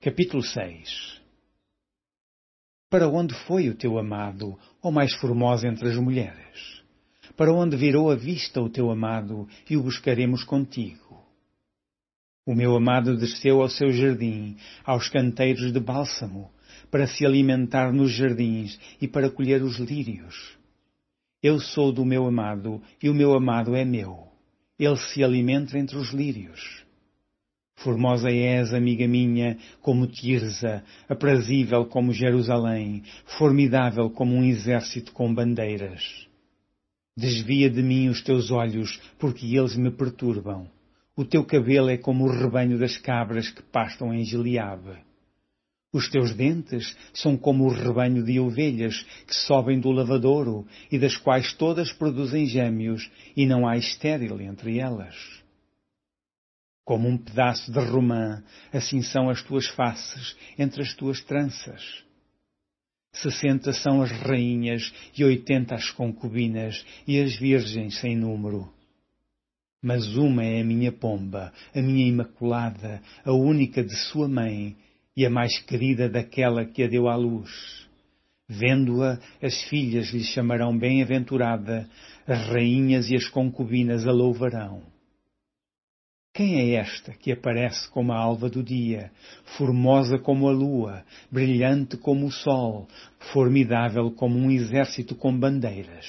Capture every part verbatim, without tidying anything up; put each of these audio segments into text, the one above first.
Capítulo seis. Para onde foi o teu amado, ó mais formosa entre as mulheres? Para onde virou a vista o teu amado, e o buscaremos contigo? O meu amado desceu ao seu jardim, aos canteiros de bálsamo, para se alimentar nos jardins e para colher os lírios. Eu sou do meu amado, e o meu amado é meu. Ele se alimenta entre os lírios. Formosa és, amiga minha, como Tirza, aprazível como Jerusalém, formidável como um exército com bandeiras. Desvia de mim os teus olhos, porque eles me perturbam. O teu cabelo é como o rebanho das cabras que pastam em Gileade. Os teus dentes são como o rebanho de ovelhas que sobem do lavadouro e das quais todas produzem gêmeos, e não há estéril entre elas. Como um pedaço de romã, assim são as tuas faces entre as tuas tranças. Sessenta são as rainhas e oitenta as concubinas e as virgens sem número. Mas uma é a minha pomba, a minha imaculada, a única de sua mãe e a mais querida daquela que a deu à luz. Vendo-a, as filhas lhe chamarão bem-aventurada, as rainhas e as concubinas a louvarão. Quem é esta que aparece como a alva do dia, formosa como a lua, brilhante como o sol, formidável como um exército com bandeiras?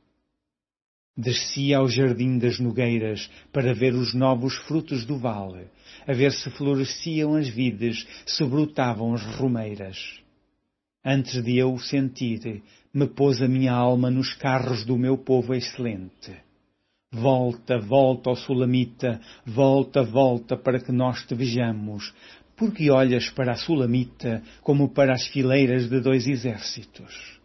Descia ao jardim das nogueiras para ver os novos frutos do vale, a ver se floresciam as vides, se brotavam as romeiras. Antes de eu o sentir, me pôs a minha alma nos carros do meu povo excelente. Volta, volta, ó Sulamita, volta, volta, para que nós te vejamos, porque olhas para a Sulamita como para as fileiras de dois exércitos.